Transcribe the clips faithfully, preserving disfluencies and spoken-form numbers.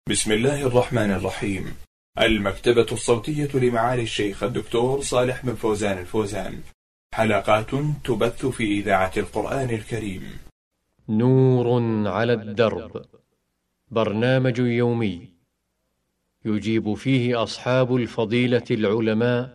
بسم الله الرحمن الرحيم. المكتبة الصوتية لمعالي الشيخ الدكتور صالح بن فوزان الفوزان، حلقات تبث في إذاعة القرآن الكريم. نور على الدرب، برنامج يومي يجيب فيه أصحاب الفضيلة العلماء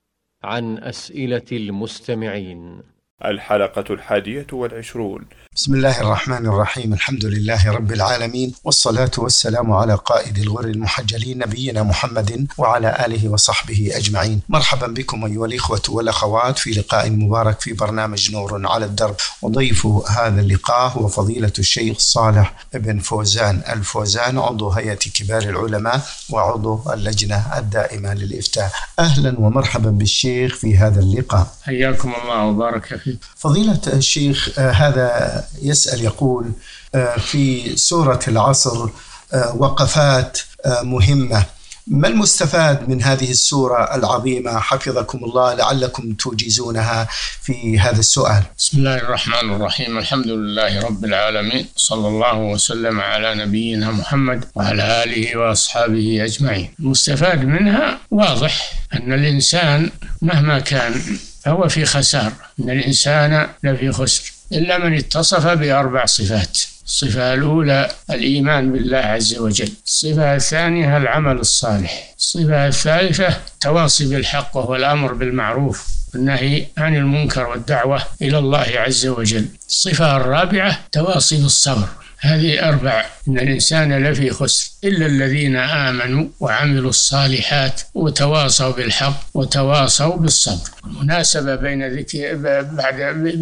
عن أسئلة المستمعين. الحلقة الحادية والعشرون. بسم الله الرحمن الرحيم. الحمد لله رب العالمين، والصلاة والسلام على قائد الغر المحجلين نبينا محمد وعلى آله وصحبه أجمعين. مرحبا بكم أيها الإخوة والأخوات في لقاء مبارك في برنامج نور على الدرب، وضيف هذا اللقاء هو فضيلة الشيخ صالح بن فوزان الفوزان، عضو هيئة كبار العلماء وعضو اللجنة الدائمة للإفتاء. أهلا ومرحبا بالشيخ في هذا اللقاء. حياكم الله وبارك فيك. فضيلة الشيخ، هذا يسأل يقول: في سورة العصر وقفات مهمة، ما المستفاد من هذه السورة العظيمة حفظكم الله لعلكم توجزونها في هذا السؤال؟ بسم الله الرحمن الرحيم. الحمد لله رب العالمين، صلى الله وسلم على نبينا محمد وعلى آله وأصحابه أجمعين. المستفاد منها واضح، أن الإنسان مهما كان فهو في خسار، أن الإنسان لفي خسر إلا من اتصف بأربع صفات. الصفة الأولى الإيمان بالله عز وجل، الصفة الثانية العمل الصالح، الصفة الثالثة تواصي بالحق وهو الأمر بالمعروف والنهي عن المنكر والدعوة إلى الله عز وجل، الصفة الرابعة تواصي بالصبر. هذه أربع، إن الإنسان لفي خسر إلا الذين آمنوا وعملوا الصالحات وتواصوا بالحق وتواصوا بالصبر. المناسبة بين ذكر بعد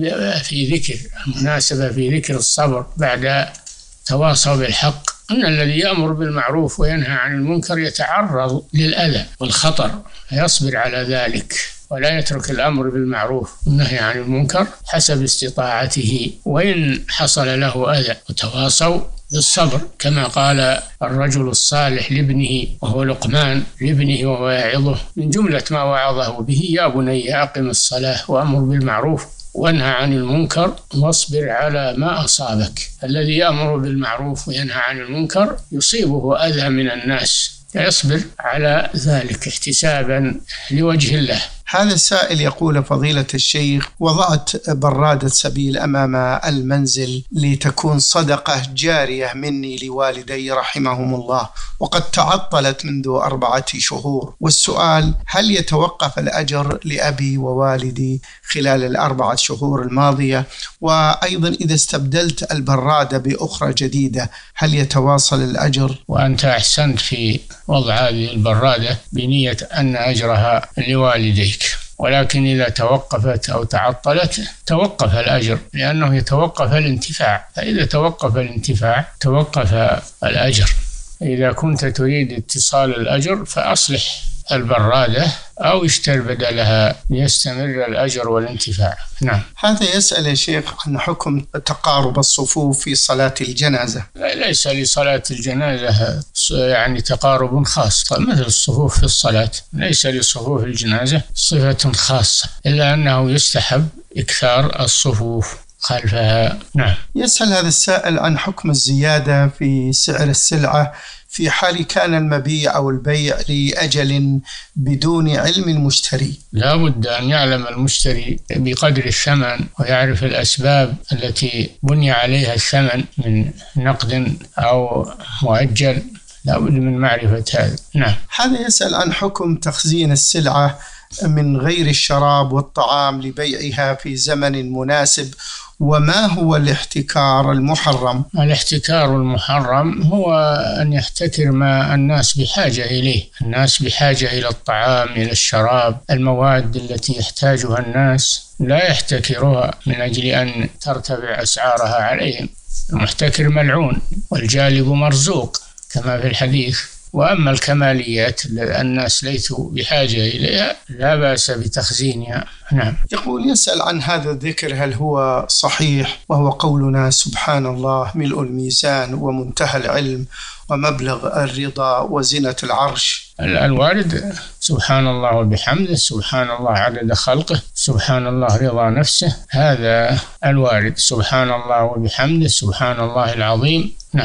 في ذكر المناسبة في ذكر الصبر بعد تواصوا بالحق أن الذي يأمر بالمعروف وينهى عن المنكر يتعرض للأذى والخطر فيصبر على ذلك، ولا يترك الأمر بالمعروف والنهي عن المنكر حسب استطاعته وإن حصل له أذى. وتواصوا بالصبر كما قال الرجل الصالح لابنه وهو لقمان لابنه وهو يعظه من جملة ما وعظه به: يا بني أقم الصلاة وأمر بالمعروف وانهى عن المنكر واصبر على ما أصابك. الذي يأمر بالمعروف وينهى عن المنكر يصيبه أذى من الناس فيصبر على ذلك احتسابا لوجه الله. هذا السائل يقول: فضيلة الشيخ، وضعت برادة سبيل أمام المنزل لتكون صدقة جارية مني لوالدي رحمهم الله، وقد تعطلت منذ أربعة شهور، والسؤال: هل يتوقف الأجر لأبي ووالدي خلال الأربعة شهور الماضية؟ وأيضا إذا استبدلت البرادة بأخرى جديدة هل يتواصل الأجر؟ وأنت أحسنت في وضع هذه البرادة بنية أن أجرها لوالديك، ولكن إذا توقفت أو تعطلت توقف الأجر، لأنه يتوقف الانتفاع، فإذا توقف الانتفاع توقف الأجر. إذا كنت تريد اتصال الأجر فأصلح البرادة أو اشتر بدلها ليستمر الأجر والانتفاع. نعم. هذا يسأل يا شيخ عن حكم تقارب الصفوف في صلاة الجنازة. ليس لصلاة الجنازة يعني تقارب خاص مثل الصفوف في الصلاة، ليس لصفوف الجنازة صفة خاصة، إلا أنه يستحب إكثار الصفوف خلفها. نعم. يسأل هذا السائل عن حكم الزيادة في سعر السلعة في حال كان المبيع أو البيع لأجل بدون علم المشتري. لا بد أن يعلم المشتري بقدر الثمن ويعرف الأسباب التي بني عليها الثمن من نقد أو مؤجل، لا بد من معرفة هذا. نعم. هذا يسأل عن حكم تخزين السلعة من غير الشراب والطعام لبيعها في زمن مناسب، وما هو الاحتكار المحرم؟ الاحتكار المحرم هو أن يحتكر ما الناس بحاجة إليه. الناس بحاجة إلى الطعام، إلى الشراب، المواد التي يحتاجها الناس لا يحتكرها من أجل أن ترتفع أسعارها عليهم. المحتكر ملعون والجالب مرزوق كما في الحديث. وأما الكماليات الناس ليسوا بحاجة إليها لا بأس بتخزينها. نعم. يقول: يسأل عن هذا الذكر هل هو صحيح، وهو قولنا سبحان الله ملء الميزان ومنتهى العلم ومبلغ الرضا وزنة العرش؟ الوارد سبحان الله وبحمده، سبحان الله عدد خلقه، سبحان الله رضا نفسه، هذا الوارد. سبحان الله وبحمده، سبحان الله العظيم. نعم.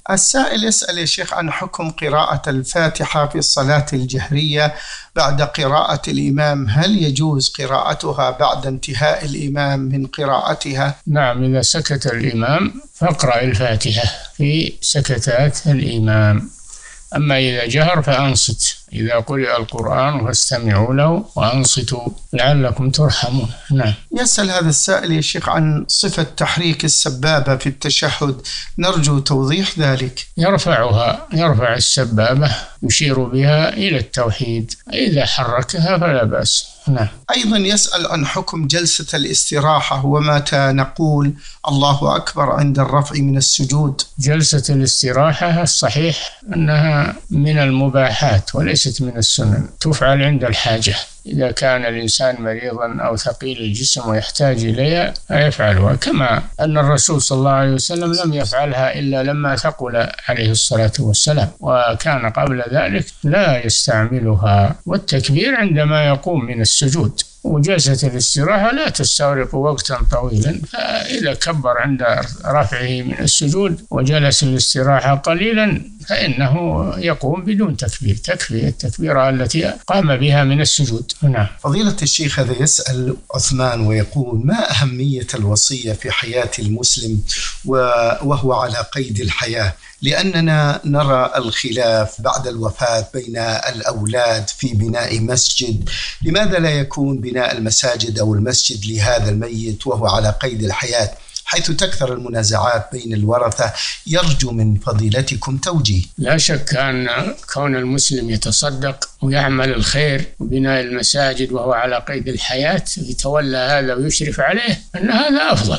السائل يسأل يا شيخ عن حكم قراءة الفاتحة في الصلاة الجهرية بعد قراءة الإمام، هل يجوز قراءتها بعد انتهاء الإمام من قراءتها؟ نعم، إذا سكت الإمام فاقرأ الفاتحة في سكتات الإمام، أما إذا جهر فأنصت، إذا قرئ القرآن فاستمعوا له وأنصتوا لعلكم ترحمون. نعم. يسأل هذا السائل يا شيخ عن صفة تحريك السبابة في التشهد، نرجو توضيح ذلك. يرفعها، يرفع السبابة يشير بها إلى التوحيد، إذا حركها فلا بأس. نعم. أيضا يسأل عن حكم جلسة الاستراحة ومتى نقول الله أكبر عند الرفع من السجود. جلسة الاستراحة الصحيح أنها من المباحات وليست من السنن، تفعل عند الحاجة، إذا كان الإنسان مريضا أو ثقيل الجسم ويحتاج إليها فيفعلها، كما أن الرسول صلى الله عليه وسلم لم يفعلها إلا لما ثقل عليه الصلاة والسلام، وكان قبل ذلك لا يستعملها. والتكبير عندما يقوم من السجود، وجلسة الاستراحة لا تستغرق وقتا طويلا، فإذا كبر عند رفعه من السجود وجلس الاستراحة قليلا فإنه يقوم بدون تكبير، تكفي التكبيرة التي قام بها من السجود. نعم. فضيلة الشيخ هذا يسأل عثمان ويقول: ما أهمية الوصية في حياة المسلم وهو على قيد الحياة؟ لأننا نرى الخلاف بعد الوفاة بين الأولاد في بناء مسجد، لماذا لا يكون بناء المساجد أو المسجد لهذا الميت وهو على قيد الحياة، حيث تكثر المنازعات بين الورثة؟ يرجو من فضيلتكم توجيه. لا شك أن كون المسلم يتصدق ويعمل الخير وبناء المساجد وهو على قيد الحياة يتولى هذا ويشرف عليه أن هذا أفضل.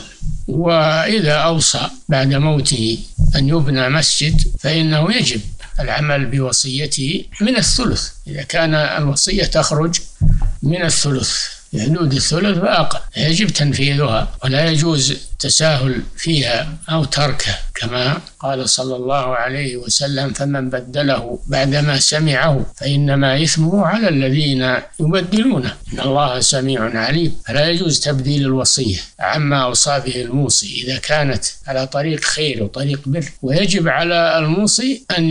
وإذا أوصى بعد موته أن يبنى مسجد فإنه يجب العمل بوصيته من الثلث، إذا كان الوصية تخرج من الثلث في حدود الثلث فأقل يجب تنفيذها، ولا يجوز التساهل فيها أو تركه، كما قال صلى الله عليه وسلم: فمن بدله بعدما سمعه فإنما إثمه على الذين يبدلونه، إن الله سميع عليم. فلا يجوز تبديل الوصية عما أوصى به الموصي إذا كانت على طريق خير وطريق بر، ويجب على الموصي أن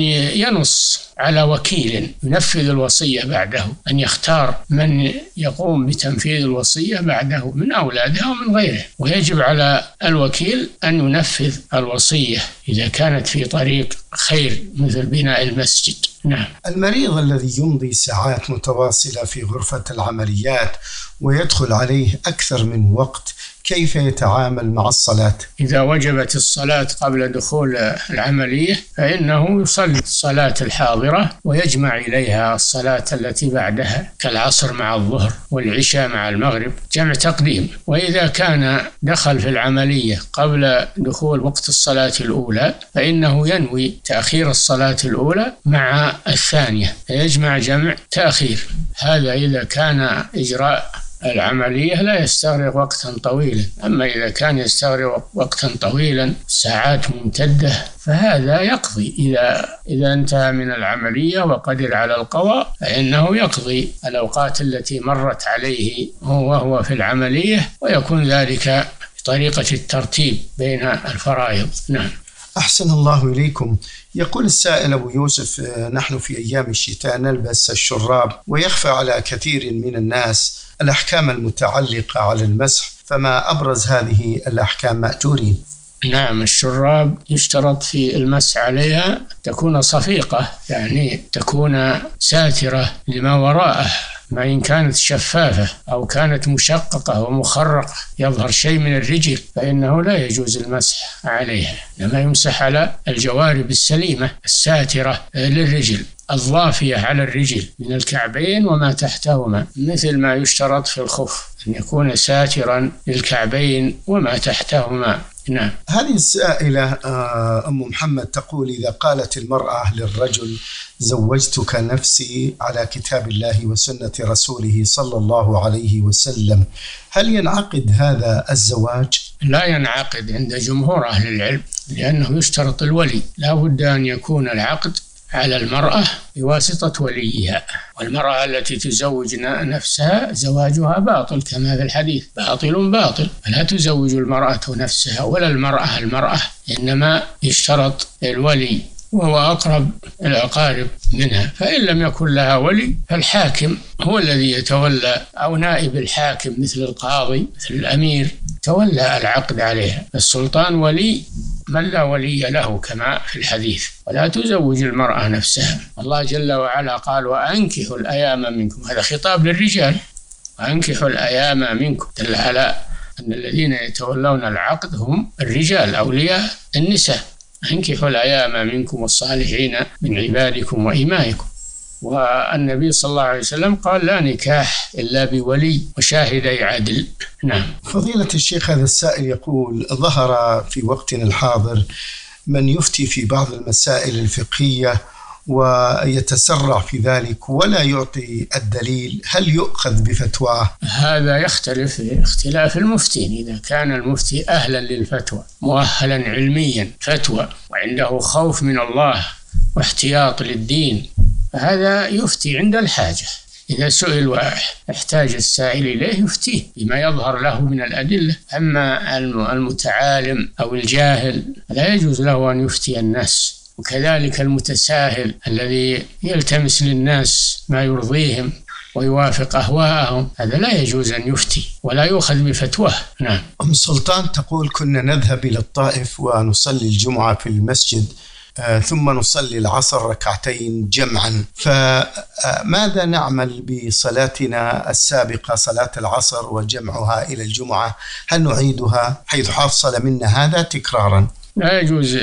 ينص على وكيل ينفذ الوصية بعده، أن يختار من يقوم بتنفيذ الوصية بعده من أولاده أو من غيره، ويجب على الوكيل أن ينفذ الوصية إذا كانت في طريق خير مثل بناء المسجد. نعم. المريض الذي يمضي ساعات متواصلة في غرفة العمليات ويدخل عليه أكثر من وقت، كيف يتعامل مع الصلاة؟ إذا وجبت الصلاة قبل دخول العملية فإنه يصلي الصلاة الحاضرة ويجمع إليها الصلاة التي بعدها كالعصر مع الظهر والعشاء مع المغرب، جمع تقديم. وإذا كان دخل في العملية قبل دخول وقت الصلاة الأولى فإنه ينوي تأخير الصلاة الأولى مع الثانية، فيجمع جمع تأخير. هذا إذا كان إجراء العملية لا يستغرق وقتا طويلا، أما إذا كان يستغرق وقتا طويلا ساعات ممتدة فهذا يقضي. إذا إذا انتهى من العملية وقدر على القضاء فإنه يقضي الأوقات التي مرت عليه وهو في العملية، ويكون ذلك بطريقة الترتيب بين الفرائض. نعم. أحسن الله إليكم. يقول السائل أبو يوسف: نحن في أيام الشتاء نلبس الشراب ويخفى على كثير من الناس الأحكام المتعلقة على المسح، فما أبرز هذه الأحكام مأجورين؟ نعم، الشراب يشترط في المسح عليها تكون صفيقة، يعني تكون ساترة لما وراءه، ما إن كانت شفافة أو كانت مشققة ومخرقة يظهر شيء من الرجل فإنه لا يجوز المسح عليها، لما يمسح على الجوارب السليمة الساترة للرجل الضافية على الرجل من الكعبين وما تحتهما، مثل ما يشترط في الخف أن يكون ساترا للكعبين وما تحتهما. نعم. هذه السائلة أم محمد تقول: إذا قالت المرأة للرجل زوجتك نفسي على كتاب الله وسنة رسوله صلى الله عليه وسلم، هل ينعقد هذا الزواج؟ لا ينعقد عند جمهور أهل العلم، لأنه يشترط الولي، لا بد أن يكون العقد على المرأة بواسطة وليها، والمرأة التي تزوج نفسها زواجها باطل كما في الحديث، باطل باطل، فلا تزوج المرأة نفسها ولا المرأة المرأة، إنما يشترط الولي وهو أقرب الأقارب منها، فإن لم يكن لها ولي فالحاكم هو الذي يتولى، أو نائب الحاكم مثل القاضي مثل الأمير تولى العقد عليها. السلطان ولي من لا ولي له كما في الحديث. ولا تزوج المرأة نفسها. الله جل وعلا قال وأنكحوا الأيام منكم، هذا خطاب للرجال، وأنكحوا الأيام منكم، دل على أن الذين يتولون العقد هم الرجال أولياء النساء. أنكحوا الأيام منكم والصالحين من عبادكم وإمائكم. والنبي صلى الله عليه وسلم قال لا نكاح إلا بولي وشاهدي عدل. نعم. فضيلة الشيخ، هذا السائل يقول ظهر في وقتنا الحاضر من يفتي في بعض المسائل الفقهية ويتسرع في ذلك ولا يعطي الدليل، هل يؤخذ بفتواه؟ هذا يختلف اختلاف المفتين. إذا كان المفتي أهلا للفتوى مؤهلا علميا فتوى وعنده خوف من الله واحتياط للدين، فهذا يفتي عند الحاجة. إذا سئل واحتاج السائل إليه يفتيه بما يظهر له من الأدلة. أما المتعالم أو الجاهل لا يجوز له أن يفتي الناس. وكذلك المتساهل الذي يلتمس للناس ما يرضيهم ويوافق أهواءهم، هذا لا يجوز أن يفتي ولا يؤخذ بفتواه. نعم. أم سلطان تقول كنا نذهب إلى الطائف ونصلي الجمعة في المسجد آه ثم نصلي العصر ركعتين جمعا، فماذا نعمل بصلاتنا السابقة صلاة العصر وجمعها إلى الجمعة؟ هل نعيدها حيث حصل منا هذا تكرارا؟ لا يجوز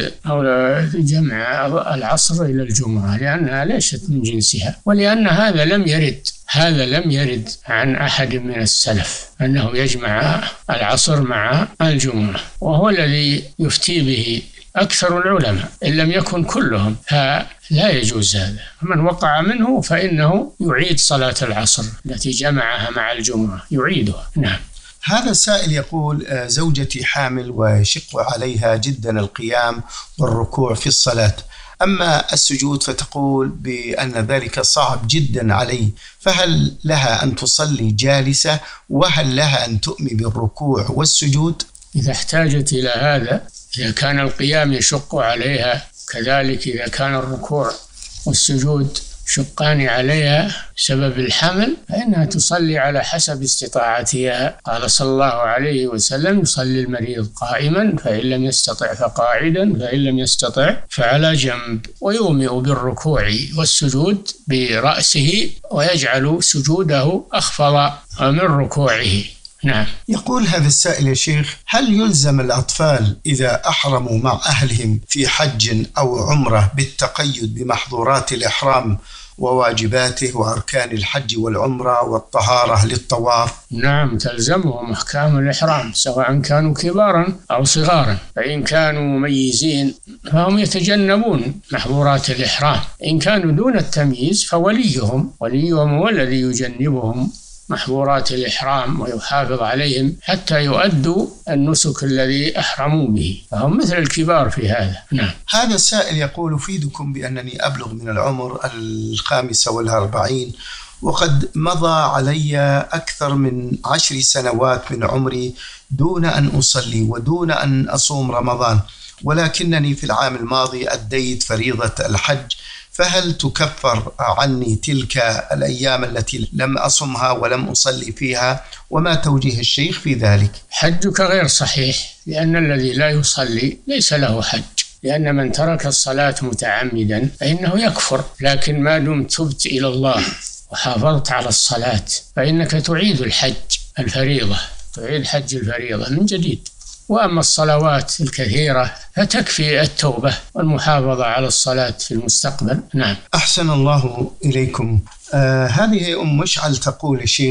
جمع العصر إلى الجمعة لأنها ليست من جنسها، ولأن هذا لم يرد هذا لم يرد عن أحد من السلف أنه يجمع العصر مع الجمعة، وهو الذي يفتي به أكثر العلماء إن لم يكن كلهم، فلا يجوز هذا. من وقع منه فإنه يعيد صلاة العصر التي جمعها مع الجمعة، يعيدها. نعم. هذا السائل يقول زوجتي حامل ويشق عليها جدا القيام والركوع في الصلاة، أما السجود فتقول بأن ذلك صعب جدا علي، فهل لها أن تصلي جالسة وهل لها أن تؤمي بالركوع والسجود؟ إذا احتاجت إلى هذا، إذا كان القيام يشق عليها، كذلك إذا كان الركوع والسجود شقان عليها بسبب الحمل، فإنها تصلي على حسب استطاعتها. قال صلى الله عليه وسلم يصلي المريض قائما فإن لم يستطع فقاعدا فإن لم يستطع فعلى جنب، ويومئ بالركوع والسجود برأسه ويجعل سجوده أخفض من ركوعه. نعم. يقول هذا السائل يا شيخ هل يلزم الأطفال إذا أحرموا مع أهلهم في حج أو عمرة بالتقيد بمحظورات الإحرام وواجباته وأركان الحج والعمرة والطهارة للطواف؟ نعم، تلزمهم أحكام الإحرام سواء كانوا كبارا أو صغارا، فإن كانوا مميزين فهم يتجنبون محظورات الإحرام، إن كانوا دون التمييز فوليهم وليهم هو الذي يجنبهم محظورات الإحرام ويحافظ عليهم حتى يؤدوا النسك الذي أحرموا به، فهم مثل الكبار في هذا. نعم. هذا السائل يقول أفيدكم بأنني أبلغ من العمر الخامسة والأربعين وقد مضى علي أكثر من عشر سنوات من عمري دون أن أصلي ودون أن أصوم رمضان، ولكنني في العام الماضي أديت فريضة الحج، فهل تكفر عني تلك الأيام التي لم أصمها ولم أصلي فيها؟ وما توجيه الشيخ في ذلك؟ حجك غير صحيح، لأن الذي لا يصلي ليس له حج، لأن من ترك الصلاة متعمدا فإنه يكفر، لكن ما دمت تبت إلى الله وحافظت على الصلاة فإنك تعيد الحج الفريضة، تعيد حج الفريضة من جديد. وأما الصلوات الكثيرة فتكفي التوبة والمحافظة على الصلاة في المستقبل. نعم. أحسن الله إليكم. آه هذه أم مشعل تقول الشيخ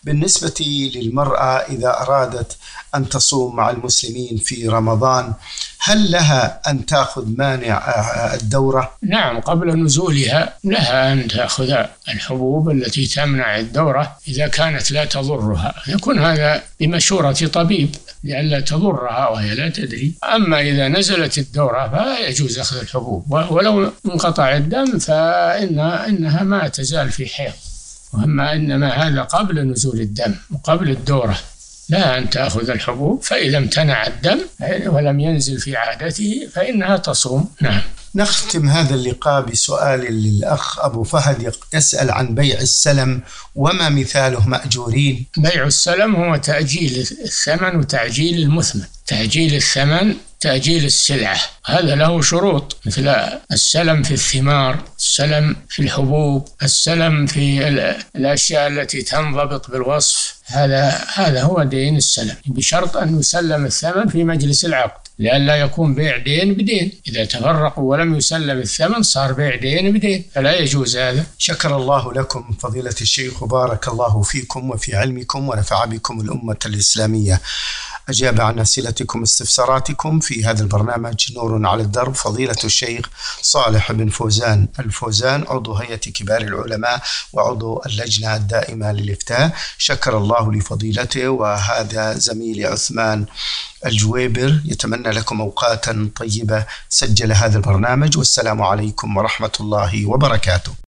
بالنسبة للمرأة إذا أرادت أن تصوم مع المسلمين في رمضان، هل لها أن تأخذ مانع الدورة؟ نعم، قبل نزولها لها أن تأخذ الحبوب التي تمنع الدورة إذا كانت لا تضرها، يكون هذا بمشورة طبيب لئلا تضرها وهي لا تدري. أما إذا نزلت الدورة فلا يجوز أخذ الحبوب، ولو انقطع الدم فإن إنها ما تزال في حيض، وأما إنما هذا قبل نزول الدم وقبل الدورة، لا أن تأخذ الحبوب، فإذا امتنع الدم ولم ينزل في عادته فإنها تصوم. نعم. نختم هذا اللقاء بسؤال للأخ أبو فهد يسأل عن بيع السلم وما مثاله مأجورين. بيع السلم هو تأجيل الثمن وتعجيل المثمن. تأجيل الثمن تأجيل السلعة، هذا له شروط، مثل السلم في الثمار، السلم في الحبوب، السلم في الأشياء التي تنضبط بالوصف. هذا هذا هو دين السلم، بشرط أن يسلم الثمن في مجلس العقد، لئلا يكون بيع دين بدين. إذا تفرقوا ولم يسلم الثمن صار بيع دين بدين، فلا يجوز هذا. شكر الله لكم فضيلة الشيخ وبارك الله فيكم وفي علمكم ونفع بكم الأمة الإسلامية. أجاب عن أسئلتكم استفساراتكم في هذا البرنامج نور على الدرب فضيلة الشيخ صالح بن فوزان الفوزان، عضو هيئة كبار العلماء وعضو اللجنة الدائمة للإفتاء. شكر الله لفضيلته، وهذا زميلي عثمان الجويبر يتمنى لكم أوقاتا طيبة سجل هذا البرنامج، والسلام عليكم ورحمة الله وبركاته.